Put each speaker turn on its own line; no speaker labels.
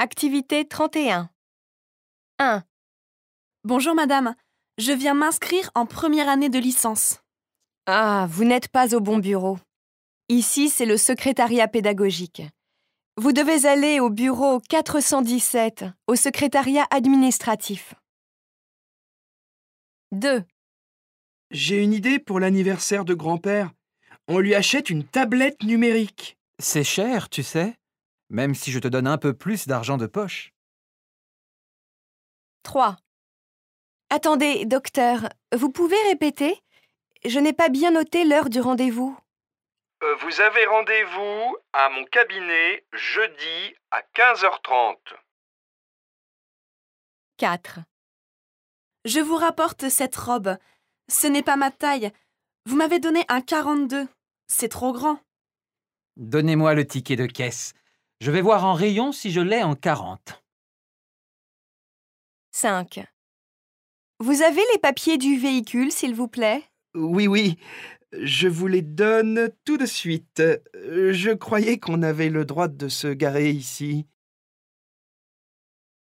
Activité 31. 1.
Bonjour madame, je viens m'inscrire en première année de licence.
Ah, vous n'êtes pas au bon bureau. Ici, c'est le secrétariat pédagogique. Vous devez aller au bureau 417, au secrétariat administratif. 2.
J'ai une idée pour l'anniversaire de grand-père. On lui achète une tablette numérique.
C'est cher, tu sais, même si je te donne un peu plus d'argent de poche.
3. Attendez, docteur, vous pouvez répéter? Je n'ai pas bien noté l'heure du rendez-vous.
Vous avez rendez-vous à mon cabinet jeudi à 15h30.
4.
Je vous rapporte cette robe. Ce n'est pas ma taille. Vous m'avez donné un 42. C'est trop grand.
Donnez-moi le ticket de caisse. Je vais voir en rayon si je l'ai en 40.
5. Vous avez les papiers du véhicule, s'il vous plaît?
Oui, je vous les donne tout de suite. Je croyais qu'on avait le droit de se garer ici.